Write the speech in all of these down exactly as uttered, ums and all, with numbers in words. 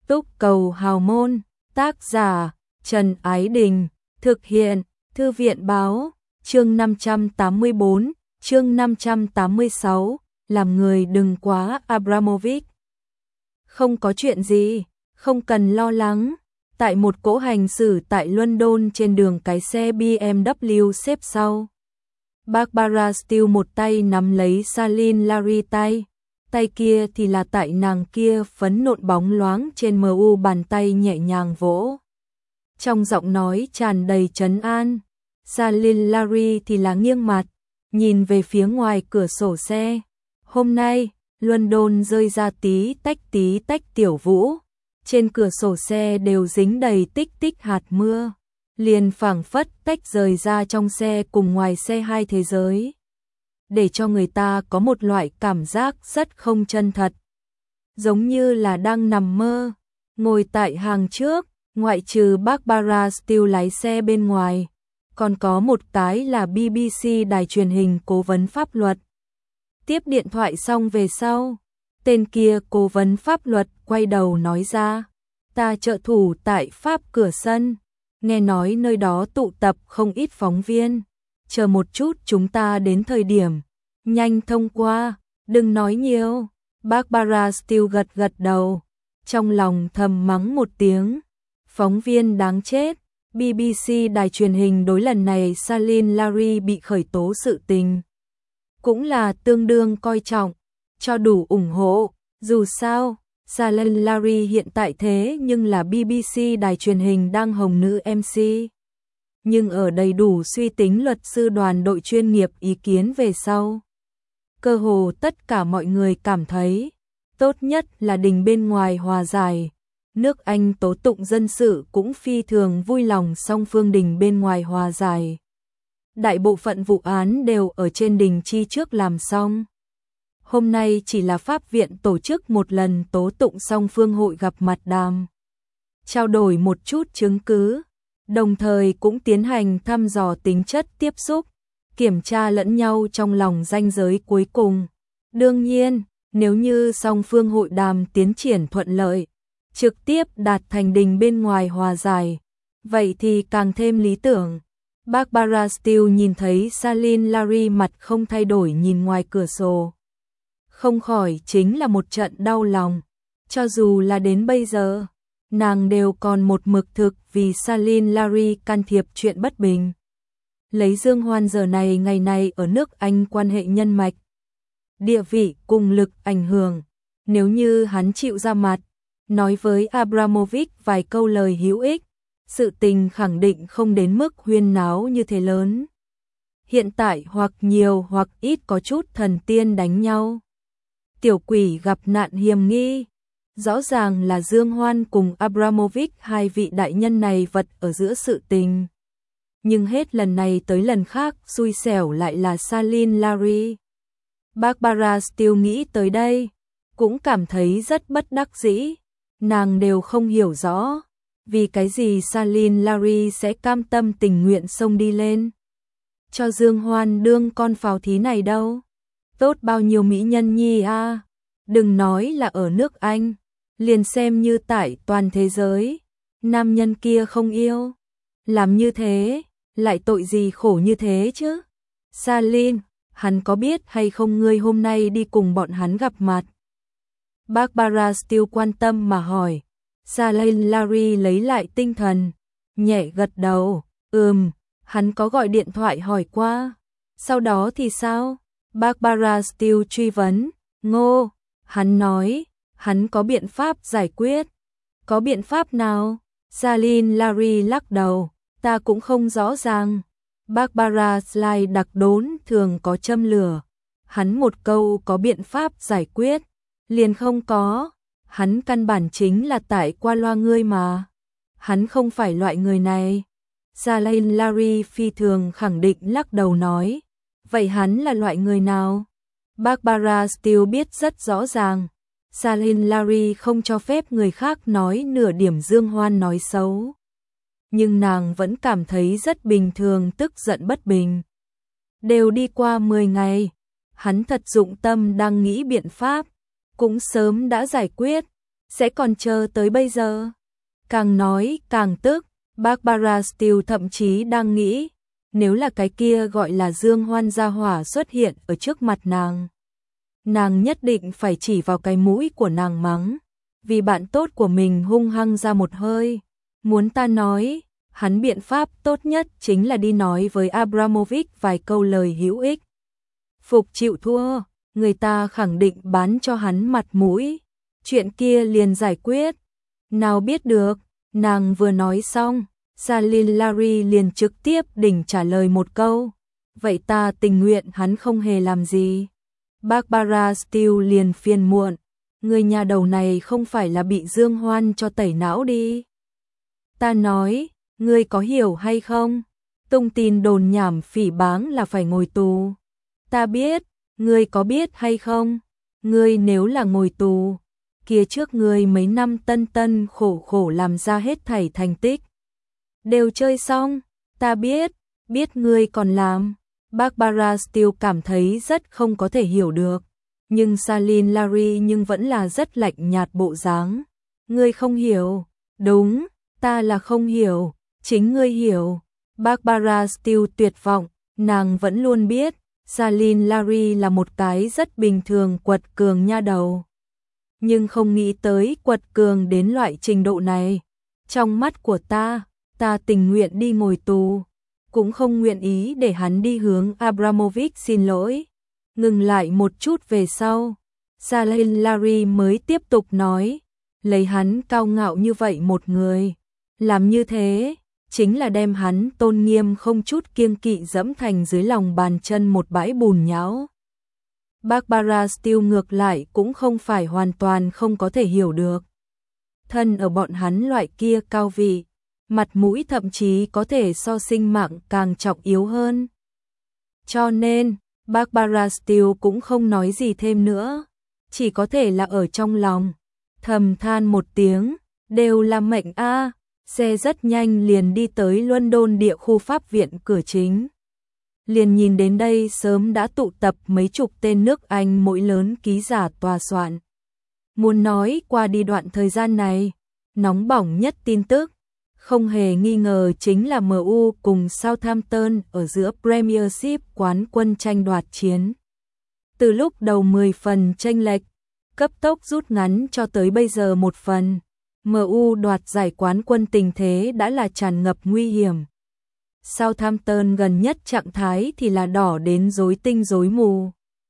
Túc Cầu Hào Môn, tác giả Trần Ái Đình, thực hiện Thư viện Báo, chương năm trăm tám mươi tư, chương năm trăm tám mươi sáu, làm người đừng quá Abramovich. Không có chuyện gì, không cần lo lắng. Tại một cỗ hành xử tại London trên đường cái xe bê em vê xếp sau. Barbara Steele một tay nắm lấy Saline Larry tay, tay kia thì là tại nàng kia phấn nộn bóng loáng trên mờ u bàn tay nhẹ nhàng vỗ. Trong giọng nói tràn đầy trấn an, Saline Larry thì là nghiêng mặt, nhìn về phía ngoài cửa sổ xe. Hôm nay, London rơi ra tí tách tí tách tiểu vũ, trên cửa sổ xe đều dính đầy tích tích hạt mưa, liền phảng phất tách rời ra trong xe cùng ngoài xe hai thế giới, để cho người ta có một loại cảm giác rất không chân thật, giống như là đang nằm mơ. Ngồi tại hàng trước, ngoại trừ Barbara Steele lái xe bên ngoài, còn có một cái là bê bê xê đài truyền hình cố vấn pháp luật. Tiếp điện thoại xong về sau, tên kia cố vấn pháp luật quay đầu nói ra, ta trợ thủ tại Pháp cửa sân, nghe nói nơi đó tụ tập không ít phóng viên, chờ một chút chúng ta đến thời điểm, nhanh thông qua, đừng nói nhiều. Barbara Steele gật gật đầu, trong lòng thầm mắng một tiếng, phóng viên đáng chết. bê bê xê đài truyền hình đối lần này Saline Larry bị khởi tố sự tình cũng là tương đương coi trọng, cho đủ ủng hộ. Dù sao, Saline Larry hiện tại thế nhưng là bê bê xê đài truyền hình đang hồng nữ em xê. Nhưng ở đầy đủ suy tính luật sư đoàn đội chuyên nghiệp ý kiến về sau, cơ hồ tất cả mọi người cảm thấy tốt nhất là đình bên ngoài hòa giải. Nước Anh tố tụng dân sự cũng phi thường vui lòng song phương đình bên ngoài hòa giải. Đại bộ phận vụ án đều ở trên đình chi trước làm xong. Hôm nay chỉ là pháp viện tổ chức một lần tố tụng song phương hội gặp mặt đàm, trao đổi một chút chứng cứ, đồng thời cũng tiến hành thăm dò tính chất tiếp xúc, kiểm tra lẫn nhau trong lòng ranh giới cuối cùng. Đương nhiên, nếu như song phương hội đàm tiến triển thuận lợi, trực tiếp đạt thành đình bên ngoài hòa giải, vậy thì càng thêm lý tưởng. Barbara Steele nhìn thấy Saline Larry mặt không thay đổi nhìn ngoài cửa sổ, không khỏi chính là một trận đau lòng. Cho dù là đến bây giờ, nàng đều còn một mực thực vì Saline Larry can thiệp chuyện bất bình. Lấy Dương Hoan giờ này ngày này ở nước Anh quan hệ nhân mạch, địa vị cùng lực ảnh hưởng, nếu như hắn chịu ra mặt, nói với Abramovich vài câu lời hữu ích, sự tình khẳng định không đến mức huyên náo như thế lớn. Hiện tại hoặc nhiều hoặc ít có chút thần tiên đánh nhau, tiểu quỷ gặp nạn hiểm nghi, rõ ràng là Dương Hoan cùng Abramovich hai vị đại nhân này vật ở giữa sự tình. Nhưng hết lần này tới lần khác xui xẻo lại là Saline Larry. Barbara Steele nghĩ tới đây, cũng cảm thấy rất bất đắc dĩ. Nàng đều không hiểu rõ, vì cái gì Saline Larry sẽ cam tâm tình nguyện xông đi lên cho Dương Hoan đương con pháo thí này đâu. Tốt bao nhiêu mỹ nhân nhi a, à. Đừng nói là ở nước Anh, liền xem như tại toàn thế giới, nam nhân kia không yêu, làm như thế, lại tội gì khổ như thế chứ. Saline, hắn có biết hay không ngươi hôm nay đi cùng bọn hắn gặp mặt? Barbara Steele quan tâm mà hỏi. Saline Larry lấy lại tinh thần, nhẹ gật đầu, ừm, hắn có gọi điện thoại hỏi qua. Sau đó thì sao? Barbara Steele truy vấn. Ngô, hắn nói, hắn có biện pháp giải quyết. Có biện pháp nào? Saline Larry lắc đầu, ta cũng không rõ ràng. Barbara Steele đặc đốn thường có châm lửa. Hắn một câu có biện pháp giải quyết, liền không có. Hắn căn bản chính là tại qua loa ngươi mà. Hắn không phải loại người này. Saline Larry phi thường khẳng định lắc đầu nói. Vậy hắn là loại người nào? Barbara Steele biết rất rõ ràng. Saline Larry không cho phép người khác nói nửa điểm Dương Hoan nói xấu. Nhưng nàng vẫn cảm thấy rất bình thường, tức giận bất bình. Đều đi qua mười ngày, hắn thật dụng tâm đang nghĩ biện pháp, cũng sớm đã giải quyết. sẽ còn chờ tới bây giờ. Càng nói càng tức, Barbara Steele thậm chí đang nghĩ, nếu là cái kia gọi là Dương Hoan gia hỏa xuất hiện ở trước mặt nàng, nàng nhất định phải chỉ vào cái mũi của nàng mắng, vì bạn tốt của mình hung hăng ra một hơi. Muốn ta nói, hắn biện pháp tốt nhất chính là đi nói với Abramovich vài câu lời hữu ích. Phục chịu thua, người ta khẳng định bán cho hắn mặt mũi, chuyện kia liền giải quyết. Nào biết được, nàng vừa nói xong, Salin Larry liền trực tiếp đỉnh trả lời một câu, vậy ta tình nguyện hắn không hề làm gì. Barbara Steele liền phiền muộn, người nhà đầu này không phải là bị Dương Hoan cho tẩy não đi. Ta nói, ngươi có hiểu hay không? Tung tin đồn nhảm phỉ báng là phải ngồi tù. Ta biết, ngươi có biết hay không? Ngươi nếu là ngồi tù, kia trước ngươi mấy năm tân tân khổ khổ làm ra hết thảy thành tích đều chơi xong, ta biết, biết ngươi còn làm. Barbara Steele cảm thấy rất không có thể hiểu được, nhưng Salin Larry nhưng vẫn là rất lạnh nhạt bộ dáng. Ngươi không hiểu, đúng, ta là không hiểu, chính ngươi hiểu. Barbara Steele tuyệt vọng, nàng vẫn luôn biết, Salin Larry là một cái rất bình thường quật cường nha đầu. Nhưng không nghĩ tới quật cường đến loại trình độ này. Trong mắt của ta, ta tình nguyện đi ngồi tù, cũng không nguyện ý để hắn đi hướng Abramovich xin lỗi. Ngừng lại một chút về sau, Salin Larry mới tiếp tục nói, lấy hắn cao ngạo như vậy một người, làm như thế, chính là đem hắn tôn nghiêm không chút kiêng kỵ dẫm thành dưới lòng bàn chân một bãi bùn nhão. Barbara Steele ngược lại cũng không phải hoàn toàn không có thể hiểu được. Thân ở bọn hắn loại kia cao vị, mặt mũi thậm chí có thể so sinh mạng càng trọng yếu hơn. Cho nên, Barbara Steele cũng không nói gì thêm nữa, chỉ có thể là ở trong lòng thầm than một tiếng, đều là mệnh a. Xe rất nhanh liền đi tới London địa khu pháp viện cửa chính. Liền nhìn đến đây sớm đã tụ tập mấy chục tên nước Anh mỗi lớn ký giả tòa soạn. Muốn nói qua đi đoạn thời gian này, nóng bỏng nhất tin tức, không hề nghi ngờ chính là em u cùng Southampton ở giữa Premiership quán quân tranh đoạt chiến. Từ lúc đầu mười phần chênh lệch, cấp tốc rút ngắn cho tới bây giờ một phần, em u đoạt giải quán quân tình thế đã là tràn ngập nguy hiểm. Southampton gần nhất trạng thái thì là đỏ đến rối tinh rối mù.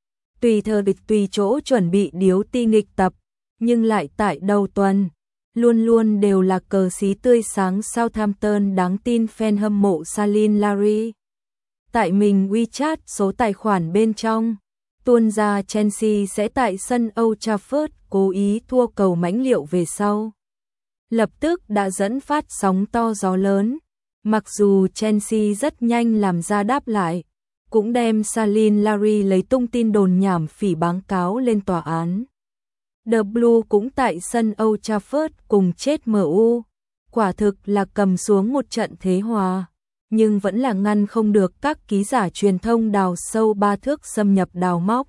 Tùy thời địch tùy chỗ chuẩn bị điếu ti nghịch tập, nhưng lại tại đầu tuần, luôn luôn đều là cờ xí tươi sáng Southampton đáng tin fan hâm mộ Salin Larry. Tại mình WeChat số tài khoản bên trong, tuôn ra Chelsea sẽ tại sân Old Trafford cố ý thua cầu mãnh liệu về sau. Lập tức đã dẫn phát sóng to gió lớn. Mặc dù Chelsea rất nhanh làm ra đáp lại, cũng đem Salin Larry lấy tung tin đồn nhảm phỉ báng cáo lên tòa án. The Blue cũng tại sân Old Trafford cùng chết em u, quả thực là cầm xuống một trận thế hòa, nhưng vẫn là ngăn không được các ký giả truyền thông đào sâu ba thước xâm nhập đào móc.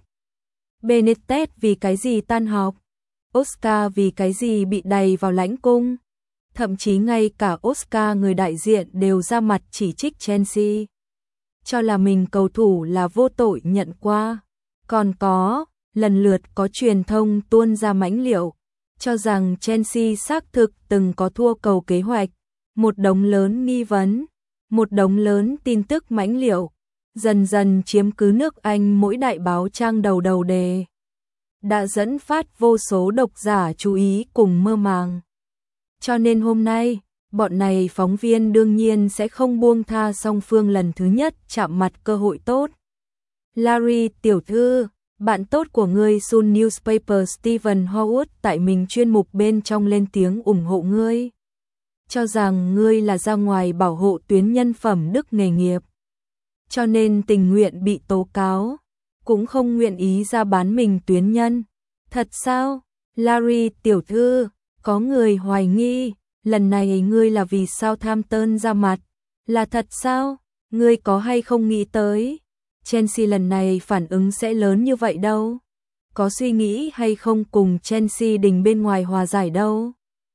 Benitez vì cái gì tan học? Oscar vì cái gì bị đày vào lãnh cung? Thậm chí ngay cả Oscar người đại diện đều ra mặt chỉ trích Chelsea, cho là mình cầu thủ là vô tội nhận qua. Còn có, lần lượt có truyền thông tuôn ra mãnh liệu, cho rằng Chelsea xác thực từng có thua cầu kế hoạch, một đống lớn nghi vấn, một đống lớn tin tức mãnh liệu, dần dần chiếm cứ nước Anh mỗi đại báo trang đầu đầu đề, đã dẫn phát vô số độc giả chú ý cùng mơ màng. Cho nên hôm nay, bọn này phóng viên đương nhiên sẽ không buông tha song phương lần thứ nhất chạm mặt cơ hội tốt. Larry tiểu thư, bạn tốt của ngươi Sun Newspaper Stephen Howard tại mình chuyên mục bên trong lên tiếng ủng hộ ngươi, cho rằng ngươi là ra ngoài bảo hộ tuyến nhân phẩm đức nghề nghiệp, cho nên tình nguyện bị tố cáo, cũng không nguyện ý ra bán mình tuyến nhân. Thật sao? Larry tiểu thư, có người hoài nghi, lần này ngươi là vì Southampton ra mặt, là thật sao? Ngươi có hay không nghĩ tới Chelsea lần này phản ứng sẽ lớn như vậy đâu? có suy nghĩ hay không cùng Chelsea đình bên ngoài hòa giải đâu.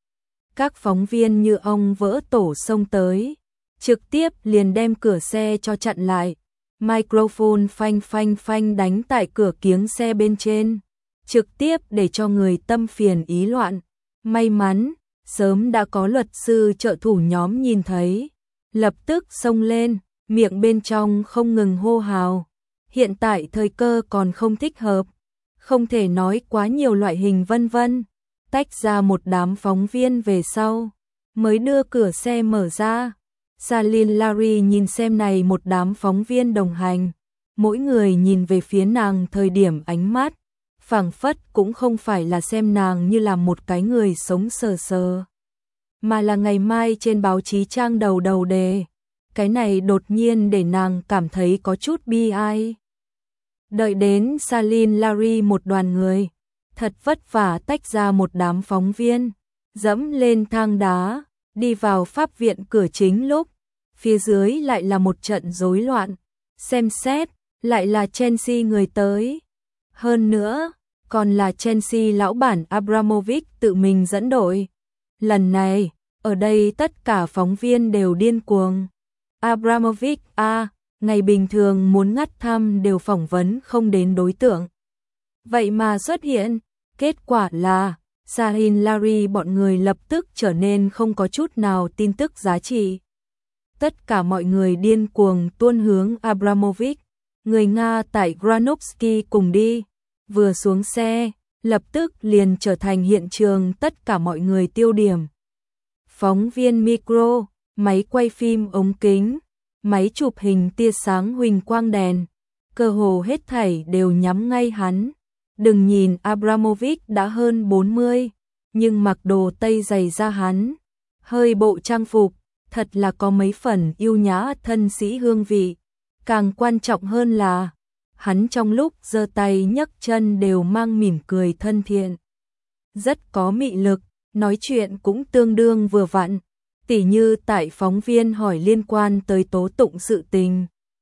Các phóng viên như ong vỡ tổ xông tới, trực tiếp liền đem cửa xe cho chặn lại. Microphone phanh phanh phanh đánh tại cửa kiếng xe bên trên, trực tiếp để cho người tâm phiền ý loạn. May mắn, sớm đã có luật sư trợ thủ nhóm nhìn thấy, lập tức xông lên, miệng bên trong không ngừng hô hào. Hiện tại thời cơ còn không thích hợp, không thể nói quá nhiều loại hình vân vân. Tách ra một đám phóng viên về sau, mới đưa cửa xe mở ra. Salin Larry nhìn xem này một đám phóng viên đồng hành, mỗi người nhìn về phía nàng thời điểm ánh mắt, phảng phất cũng không phải là xem nàng như là một cái người sống sờ sờ, mà là ngày mai trên báo chí trang đầu đầu đề. Cái này đột nhiên để nàng cảm thấy có chút bi ai. Đợi đến Salin Larry một đoàn người, thật vất vả tách ra một đám phóng viên, dẫm lên thang đá, đi vào pháp viện cửa chính lúc, phía dưới lại là một trận rối loạn, xem xét, lại là Chelsea người tới. Hơn nữa, còn là Chelsea lão bản Abramovich tự mình dẫn đội. Lần này, ở đây tất cả phóng viên đều điên cuồng. Abramovich a, à, ngày bình thường muốn ngắt thăm đều phỏng vấn không đến đối tượng. Vậy mà xuất hiện, kết quả là Salin Larry bọn người lập tức trở nên không có chút nào tin tức giá trị. Tất cả mọi người điên cuồng tuôn hướng Abramovich, người Nga tại Granovsky cùng đi, vừa xuống xe, lập tức liền trở thành hiện trường tất cả mọi người tiêu điểm. Phóng viên micro, máy quay phim ống kính, máy chụp hình tia sáng huỳnh quang đèn, cơ hồ hết thảy đều nhắm ngay hắn. Đừng nhìn Abramovich đã hơn bốn mươi, nhưng mặc đồ tây dày da hắn, hơi bộ trang phục, thật là có mấy phần yêu nhã thân sĩ hương vị. Càng quan trọng hơn là, hắn trong lúc giơ tay nhấc chân đều mang mỉm cười thân thiện. Rất có mị lực, nói chuyện cũng tương đương vừa vặn, tỉ như tại phóng viên hỏi liên quan tới tố tụng sự tình.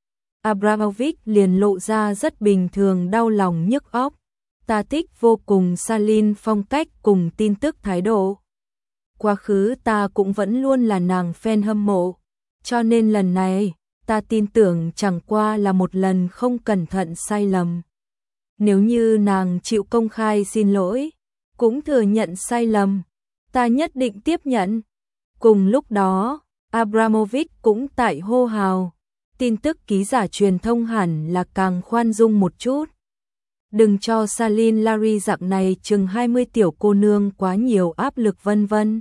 Abramovich liền lộ ra rất bình thường đau lòng nhức óc. Ta thích vô cùng Salin phong cách cùng tin tức thái độ. Quá khứ ta cũng vẫn luôn là nàng fan hâm mộ, cho nên lần này, ta tin tưởng chẳng qua là một lần không cẩn thận sai lầm. Nếu như nàng chịu công khai xin lỗi, cũng thừa nhận sai lầm, ta nhất định tiếp nhận. Cùng lúc đó, Abramovich cũng tại hô hào, tin tức ký giả truyền thông hẳn là càng khoan dung một chút. Đừng cho Salin Larry dạng này chừng hai mươi tiểu cô nương quá nhiều áp lực vân vân.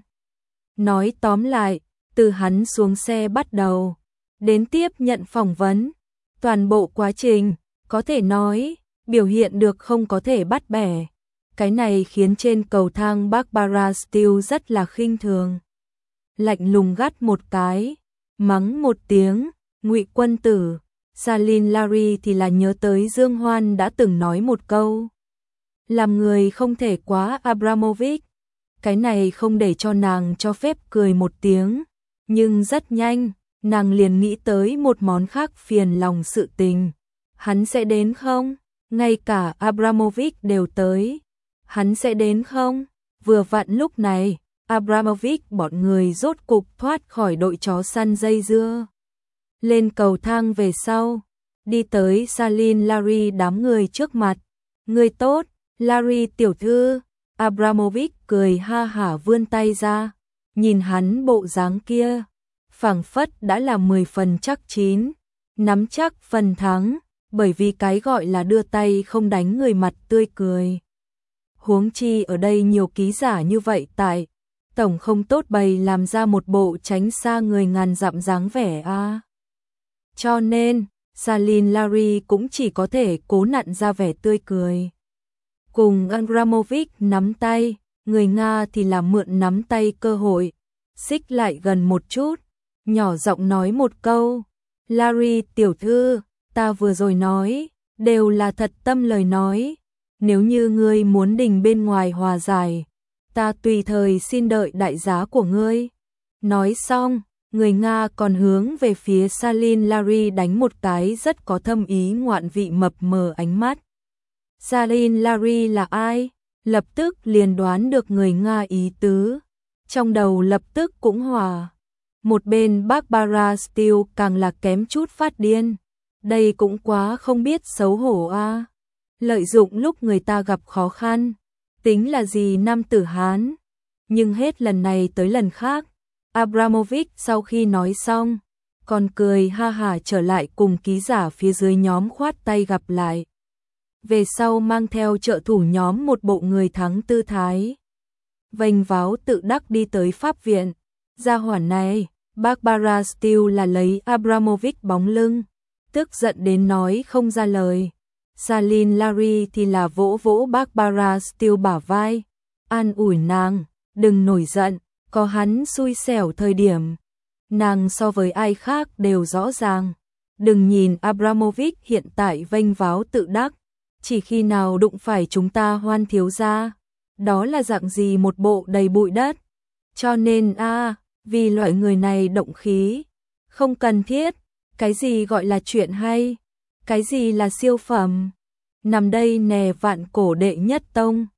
Nói tóm lại, từ hắn xuống xe bắt đầu, đến tiếp nhận phỏng vấn, toàn bộ quá trình, có thể nói, biểu hiện được không có thể bắt bẻ. Cái này khiến trên cầu thang Barbara Steele rất là khinh thường. Lạnh lùng gắt một cái, mắng một tiếng, Ngụy quân tử. Salin Larry thì là nhớ tới Dương Hoan đã từng nói một câu. Làm người không thể quá Abramovich. Cái này không để cho nàng cho phép cười một tiếng. Nhưng rất nhanh, nàng liền nghĩ tới một món khác phiền lòng sự tình. Hắn sẽ đến không? Ngay cả Abramovich đều tới. Hắn sẽ đến không? Vừa vặn lúc này, Abramovich bọn người rốt cục thoát khỏi đội chó săn dây dưa. Lên cầu thang về sau, đi tới Salin Larry đám người trước mặt. Người tốt, Larry tiểu thư. Abramovich cười ha hả vươn tay ra, nhìn hắn bộ dáng kia, phảng phất đã là mười phần chắc chín, nắm chắc phần thắng, bởi vì cái gọi là đưa tay không đánh người mặt tươi cười. Huống chi ở đây nhiều ký giả như vậy tại, tổng không tốt bày làm ra một bộ tránh xa người ngàn dặm dáng vẻ a. À. Cho nên, Salin Larry cũng chỉ có thể cố nặn ra vẻ tươi cười. Cùng Abramovich nắm tay, người Nga thì là mượn nắm tay cơ hội, xích lại gần một chút, nhỏ giọng nói một câu. Larry tiểu thư, ta vừa rồi nói, đều là thật tâm lời nói. Nếu như ngươi muốn đình bên ngoài hòa giải, ta tùy thời xin đợi đại giá của ngươi. Nói xong, người Nga còn hướng về phía Salin Larry đánh một cái rất có thâm ý ngoạn vị mập mờ ánh mắt. Salin Larry là ai? Lập tức liền đoán được người Nga ý tứ. Trong đầu lập tức cũng hòa. Một bên Barbara Steele càng là kém chút phát điên. Đây cũng quá không biết xấu hổ a. À. Lợi dụng lúc người ta gặp khó khăn. Tính là gì nam tử Hán. Nhưng hết lần này tới lần khác. Abramovich sau khi nói xong. Còn cười ha hả trở lại cùng ký giả phía dưới nhóm khoát tay gặp lại. Về sau mang theo trợ thủ nhóm một bộ người thắng tư thái. Vênh váo tự đắc đi tới pháp viện. Gia hỏa này, Barbara Steele là lấy Abramovich bóng lưng. Tức giận đến nói không ra lời. Salin Larry thì là vỗ vỗ Barbara Steele bả vai. An ủi nàng, đừng nổi giận, có hắn xui xẻo thời điểm. Nàng so với ai khác đều rõ ràng. Đừng nhìn Abramovich hiện tại vênh váo tự đắc. Chỉ khi nào đụng phải chúng ta Hoan thiếu gia. Đó là dạng gì một bộ đầy bụi đất. Cho nên a à, vì loại người này động khí. Không cần thiết. Cái gì gọi là chuyện hay? Cái gì là siêu phẩm? Nằm đây nè vạn cổ đệ nhất tông.